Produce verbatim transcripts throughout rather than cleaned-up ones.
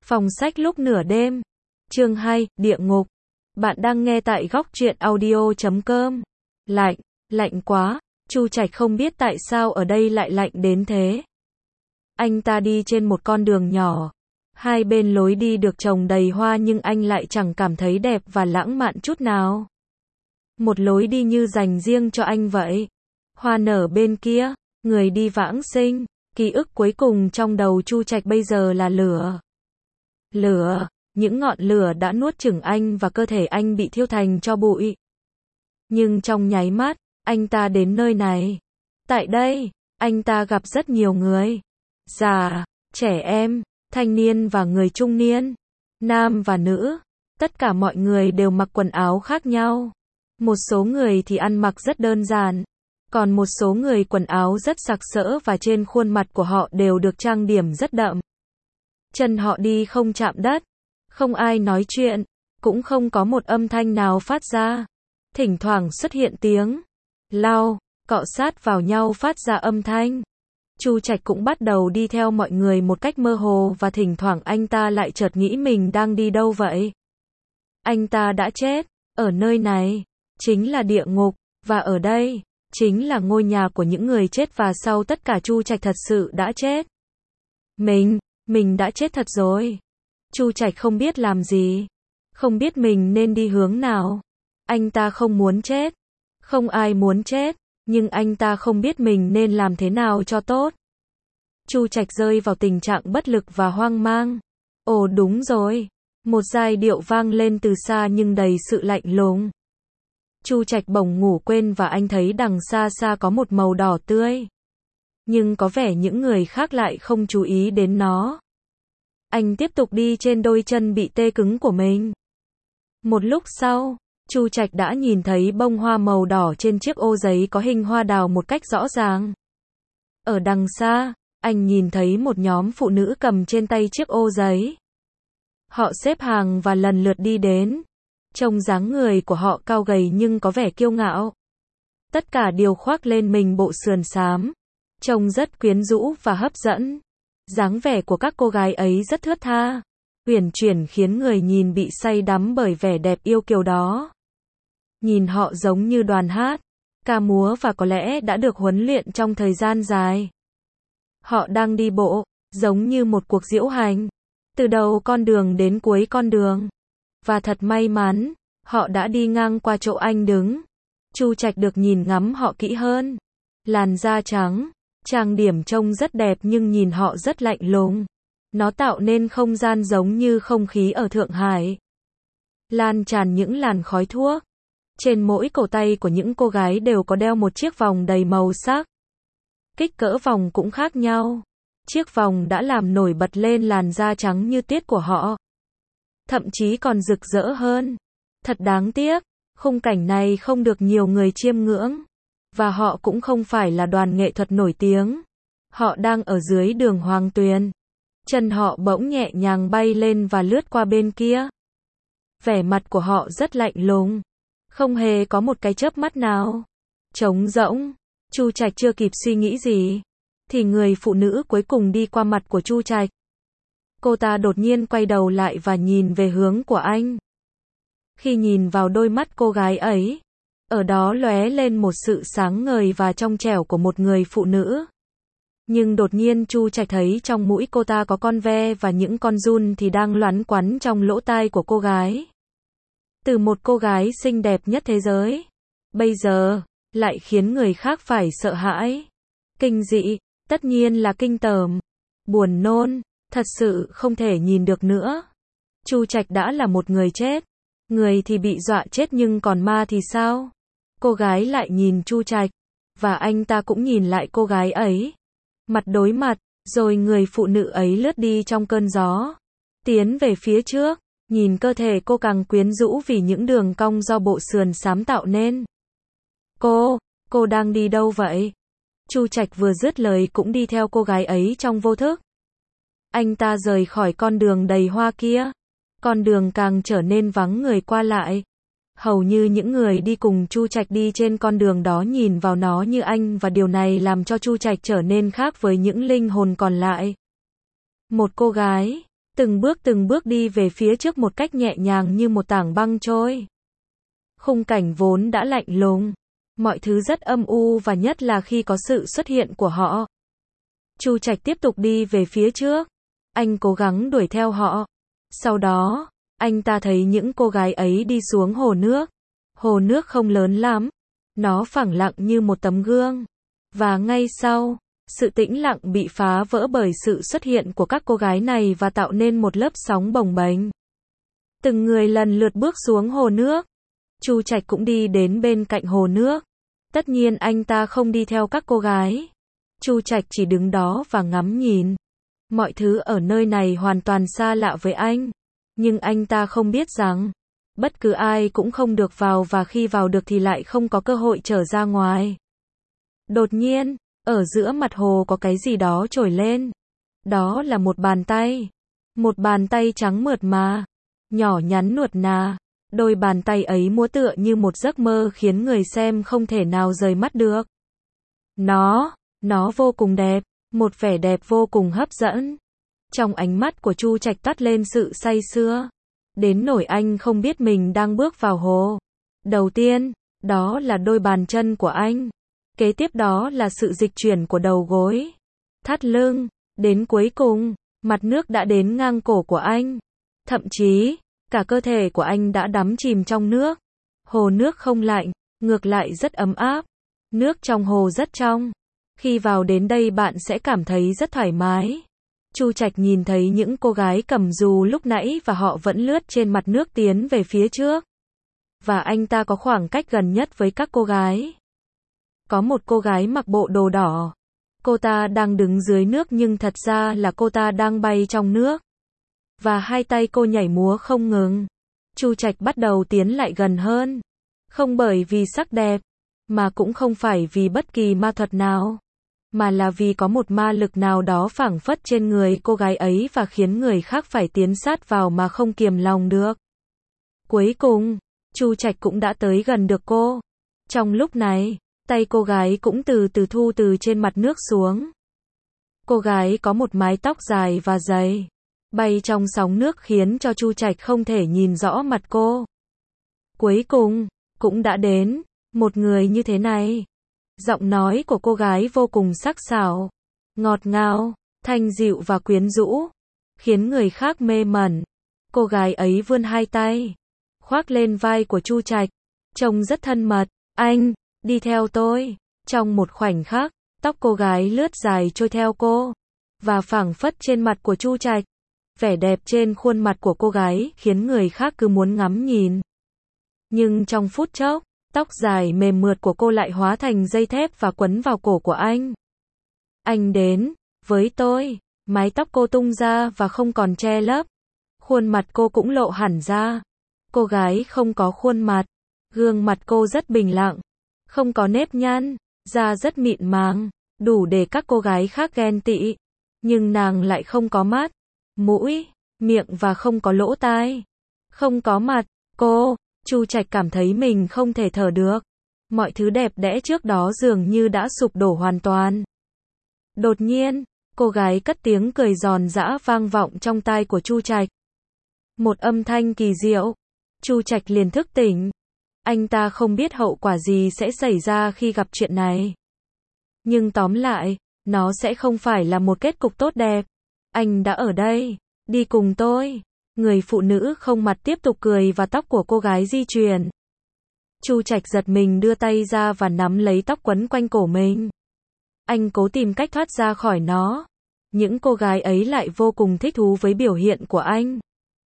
Phòng sách lúc nửa đêm. Chương hai, Địa ngục. Bạn đang nghe tại góc truyện audio chấm com. Lạnh, lạnh quá. Chu Trạch không biết tại sao ở đây lại lạnh đến thế. Anh ta đi trên một con đường nhỏ. Hai bên lối đi được trồng đầy hoa nhưng anh lại chẳng cảm thấy đẹp và lãng mạn chút nào. Một lối đi như dành riêng cho anh vậy. Hoa nở bên kia, người đi vãng sinh. Ký ức cuối cùng trong đầu Chu Trạch bây giờ là lửa. Lửa, những ngọn lửa đã nuốt chửng anh và cơ thể anh bị thiêu thành tro bụi. Nhưng trong nháy mắt, anh ta đến nơi này. Tại đây, anh ta gặp rất nhiều người. Già, trẻ em, thanh niên và người trung niên, nam và nữ. Tất cả mọi người đều mặc quần áo khác nhau. Một số người thì ăn mặc rất đơn giản. Còn một số người quần áo rất sặc sỡ và trên khuôn mặt của họ đều được trang điểm rất đậm. Chân họ đi không chạm đất. Không ai nói chuyện. Cũng không có một âm thanh nào phát ra. Thỉnh thoảng xuất hiện tiếng lau, cọ sát vào nhau phát ra âm thanh. Chu Trạch cũng bắt đầu đi theo mọi người một cách mơ hồ và thỉnh thoảng anh ta lại chợt nghĩ mình đang đi đâu vậy. Anh ta đã chết. Ở nơi này, chính là địa ngục. Và ở đây, chính là ngôi nhà của những người chết và sau tất cả Chu Trạch thật sự đã chết. Mình, mình đã chết thật rồi. Chu Trạch không biết làm gì. Không biết mình nên đi hướng nào. Anh ta không muốn chết. Không ai muốn chết. Nhưng anh ta không biết mình nên làm thế nào cho tốt. Chu Trạch rơi vào tình trạng bất lực và hoang mang. Ồ đúng rồi. Một giai điệu vang lên từ xa nhưng đầy sự lạnh lùng. Chu Trạch bỗng ngủ quên và anh thấy đằng xa xa có một màu đỏ tươi. Nhưng có vẻ những người khác lại không chú ý đến nó. Anh tiếp tục đi trên đôi chân bị tê cứng của mình. Một lúc sau, Chu Trạch đã nhìn thấy bông hoa màu đỏ trên chiếc ô giấy có hình hoa đào một cách rõ ràng. Ở đằng xa, anh nhìn thấy một nhóm phụ nữ cầm trên tay chiếc ô giấy. Họ xếp hàng và lần lượt đi đến. Trông dáng người của họ cao gầy nhưng có vẻ kiêu ngạo. Tất cả đều khoác lên mình bộ sườn xám. Trông rất quyến rũ và hấp dẫn. Dáng vẻ của các cô gái ấy rất thướt tha, uyển chuyển khiến người nhìn bị say đắm bởi vẻ đẹp yêu kiều đó. Nhìn họ giống như đoàn hát, ca múa và có lẽ đã được huấn luyện trong thời gian dài. Họ đang đi bộ, giống như một cuộc diễu hành, từ đầu con đường đến cuối con đường. Và thật may mắn, họ đã đi ngang qua chỗ anh đứng. Chu Trạch được nhìn ngắm họ kỹ hơn. Làn da trắng, trang điểm trông rất đẹp nhưng nhìn họ rất lạnh lùng. Nó tạo nên không gian giống như không khí ở Thượng Hải. Lan tràn những làn khói thuốc. Trên mỗi cổ tay của những cô gái đều có đeo một chiếc vòng đầy màu sắc. Kích cỡ vòng cũng khác nhau. Chiếc vòng đã làm nổi bật lên làn da trắng như tuyết của họ. Thậm chí còn rực rỡ hơn. Thật đáng tiếc, khung cảnh này không được nhiều người chiêm ngưỡng. Và họ cũng không phải là đoàn nghệ thuật nổi tiếng. Họ đang ở dưới đường Hoàng Tuyền. Chân họ bỗng nhẹ nhàng bay lên và lướt qua bên kia. Vẻ mặt của họ rất lạnh lùng. Không hề có một cái chớp mắt nào. Trống rỗng. Chu Trạch chưa kịp suy nghĩ gì. Thì người phụ nữ cuối cùng đi qua mặt của Chu Trạch. Cô ta đột nhiên quay đầu lại và nhìn về hướng của anh. Khi nhìn vào đôi mắt cô gái ấy, ở đó lóe lên một sự sáng ngời và trong trẻo của một người phụ nữ. Nhưng đột nhiên Chu Trạch thấy trong mũi cô ta có con ve và những con giun thì đang loắn quắn trong lỗ tai của cô gái. Từ một cô gái xinh đẹp nhất thế giới, bây giờ, lại khiến người khác phải sợ hãi. Kinh dị, tất nhiên là kinh tởm, buồn nôn, thật sự không thể nhìn được nữa. Chu Trạch đã là một người chết. Người thì bị dọa chết nhưng còn ma thì sao? Cô gái lại nhìn Chu Trạch, và anh ta cũng nhìn lại cô gái ấy. Mặt đối mặt, rồi người phụ nữ ấy lướt đi trong cơn gió. Tiến về phía trước, nhìn cơ thể cô càng quyến rũ vì những đường cong do bộ sườn xám tạo nên. Cô, cô đang đi đâu vậy? Chu Trạch vừa dứt lời cũng đi theo cô gái ấy trong vô thức. Anh ta rời khỏi con đường đầy hoa kia. Con đường càng trở nên vắng người qua lại. Hầu như những người đi cùng Chu Trạch đi trên con đường đó nhìn vào nó như anh và điều này làm cho Chu Trạch trở nên khác với những linh hồn còn lại. Một cô gái, từng bước từng bước đi về phía trước một cách nhẹ nhàng như một tảng băng trôi. Khung cảnh vốn đã lạnh lùng, mọi thứ rất âm u và nhất là khi có sự xuất hiện của họ. Chu Trạch tiếp tục đi về phía trước, anh cố gắng đuổi theo họ. Sau đó, anh ta thấy những cô gái ấy đi xuống hồ nước. Hồ nước không lớn lắm, nó phẳng lặng như một tấm gương. Và ngay sau, sự tĩnh lặng bị phá vỡ bởi sự xuất hiện của các cô gái này và tạo nên một lớp sóng bồng bềnh. Từng người lần lượt bước xuống hồ nước. Chu Trạch cũng đi đến bên cạnh hồ nước. Tất nhiên anh ta không đi theo các cô gái. Chu Trạch chỉ đứng đó và ngắm nhìn. Mọi thứ ở nơi này hoàn toàn xa lạ với anh. Nhưng anh ta không biết rằng, bất cứ ai cũng không được vào và khi vào được thì lại không có cơ hội trở ra ngoài. Đột nhiên, ở giữa mặt hồ có cái gì đó trồi lên. Đó là một bàn tay. Một bàn tay trắng mượt mà, nhỏ nhắn nuột nà. Đôi bàn tay ấy múa tựa như một giấc mơ khiến người xem không thể nào rời mắt được. Nó, nó vô cùng đẹp, một vẻ đẹp vô cùng hấp dẫn. Trong ánh mắt của Chu Trạch toát lên sự say sưa. Đến nỗi anh không biết mình đang bước vào hồ. Đầu tiên, đó là đôi bàn chân của anh. Kế tiếp đó là sự dịch chuyển của đầu gối, thắt lưng. Đến cuối cùng, mặt nước đã đến ngang cổ của anh. Thậm chí, cả cơ thể của anh đã đắm chìm trong nước. Hồ nước không lạnh, ngược lại rất ấm áp. Nước trong hồ rất trong. Khi vào đến đây bạn sẽ cảm thấy rất thoải mái. Chu Trạch nhìn thấy những cô gái cầm dù lúc nãy và họ vẫn lướt trên mặt nước tiến về phía trước. Và anh ta có khoảng cách gần nhất với các cô gái. Có một cô gái mặc bộ đồ đỏ. Cô ta đang đứng dưới nước nhưng thật ra là cô ta đang bay trong nước. Và hai tay cô nhảy múa không ngừng. Chu Trạch bắt đầu tiến lại gần hơn. Không bởi vì sắc đẹp, mà cũng không phải vì bất kỳ ma thuật nào, mà là vì có một ma lực nào đó phảng phất trên người cô gái ấy và khiến người khác phải tiến sát vào mà không kiềm lòng được. Cuối cùng, Chu Trạch cũng đã tới gần được cô. Trong lúc này, tay cô gái cũng từ từ thu từ trên mặt nước xuống. Cô gái có một mái tóc dài và dày, bay trong sóng nước khiến cho Chu Trạch không thể nhìn rõ mặt cô. Cuối cùng, cũng đã đến, một người như thế này. Giọng nói của cô gái vô cùng sắc sảo, ngọt ngào, thanh dịu và quyến rũ, khiến người khác mê mẩn. Cô gái ấy vươn hai tay, khoác lên vai của Chu Trạch, trông rất thân mật. Anh, đi theo tôi. Trong một khoảnh khắc, tóc cô gái lướt dài trôi theo cô, và phảng phất trên mặt của Chu Trạch. Vẻ đẹp trên khuôn mặt của cô gái khiến người khác cứ muốn ngắm nhìn. Nhưng trong phút chốc, tóc dài mềm mượt của cô lại hóa thành dây thép và quấn vào cổ của anh. Anh đến với tôi. Mái tóc cô tung ra và không còn che lấp. Khuôn mặt cô cũng lộ hẳn ra. Cô gái không có khuôn mặt. Gương mặt cô rất bình lặng. Không có nếp nhăn. Da rất mịn màng. Đủ để các cô gái khác ghen tị. Nhưng nàng lại không có mắt, mũi, miệng và không có lỗ tai. Không có mặt. Cô, Chu Trạch cảm thấy mình không thể thở được. Mọi thứ đẹp đẽ trước đó dường như đã sụp đổ hoàn toàn. Đột nhiên, cô gái cất tiếng cười giòn giã vang vọng trong tai của Chu Trạch. Một âm thanh kỳ diệu. Chu Trạch liền thức tỉnh. Anh ta không biết hậu quả gì sẽ xảy ra khi gặp chuyện này. Nhưng tóm lại, nó sẽ không phải là một kết cục tốt đẹp. Anh đã ở đây. Đi cùng tôi. Người phụ nữ không mặt tiếp tục cười và tóc của cô gái di chuyển. Chu Trạch giật mình đưa tay ra và nắm lấy tóc quấn quanh cổ mình. Anh cố tìm cách thoát ra khỏi nó. Những cô gái ấy lại vô cùng thích thú với biểu hiện của anh.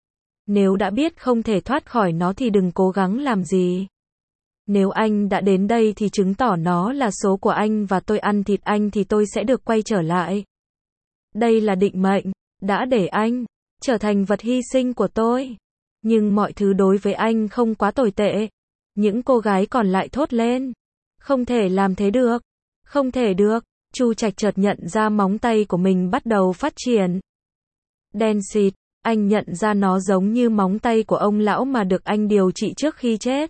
Nếu đã biết không thể thoát khỏi nó thì đừng cố gắng làm gì. Nếu anh đã đến đây thì chứng tỏ nó là số của anh và tôi ăn thịt anh thì tôi sẽ được quay trở lại. Đây là định mệnh, đã để anh trở thành vật hy sinh của tôi. Nhưng mọi thứ đối với anh không quá tồi tệ. Những cô gái còn lại thốt lên. Không thể làm thế được. Không thể được. Chu Trạch chợt nhận ra móng tay của mình bắt đầu phát triển. Đen xịt, anh nhận ra nó giống như móng tay của ông lão mà được anh điều trị trước khi chết.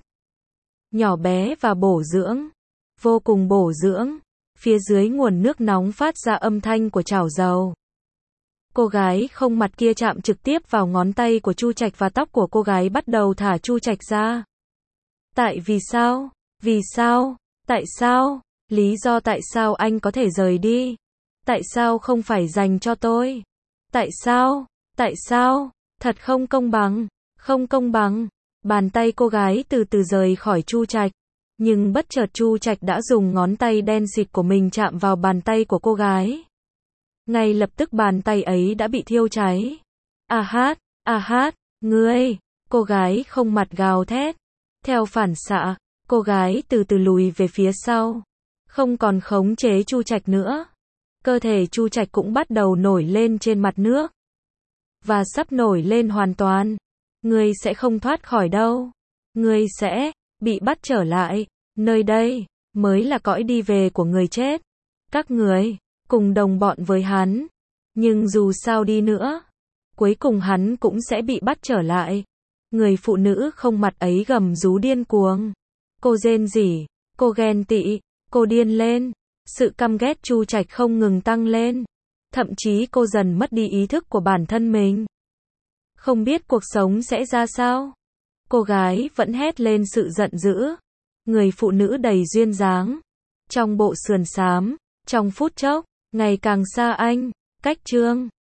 Nhỏ bé và bổ dưỡng. Vô cùng bổ dưỡng. Phía dưới nguồn nước nóng phát ra âm thanh của chảo dầu. Cô gái không mặt kia chạm trực tiếp vào ngón tay của Chu Trạch và tóc của cô gái bắt đầu thả Chu Trạch ra. Tại vì sao? Vì sao? Tại sao? Lý do tại sao anh có thể rời đi? Tại sao không phải dành cho tôi? Tại sao? Tại sao? Thật không công bằng. Không công bằng. Bàn tay cô gái từ từ rời khỏi Chu Trạch. Nhưng bất chợt Chu Trạch đã dùng ngón tay đen xịt của mình chạm vào bàn tay của cô gái. Ngay lập tức bàn tay ấy đã bị thiêu cháy. A hát, a hát, ngươi, cô gái không mặt gào thét. Theo phản xạ, cô gái từ từ lùi về phía sau. Không còn khống chế Chu Trạch nữa. Cơ thể Chu Trạch cũng bắt đầu nổi lên trên mặt nước. Và sắp nổi lên hoàn toàn. Ngươi sẽ không thoát khỏi đâu. Ngươi sẽ bị bắt trở lại. Nơi đây mới là cõi đi về của người chết. Các người cùng đồng bọn với hắn. Nhưng dù sao đi nữa, cuối cùng hắn cũng sẽ bị bắt trở lại. Người phụ nữ không mặt ấy gầm rú điên cuồng. Cô rên rỉ, cô ghen tị, cô điên lên. Sự căm ghét Chu Trạch không ngừng tăng lên. Thậm chí cô dần mất đi ý thức của bản thân mình. Không biết cuộc sống sẽ ra sao. Cô gái vẫn hét lên sự giận dữ. Người phụ nữ đầy duyên dáng. Trong bộ sườn xám, trong phút chốc, ngày càng xa anh. Cách chương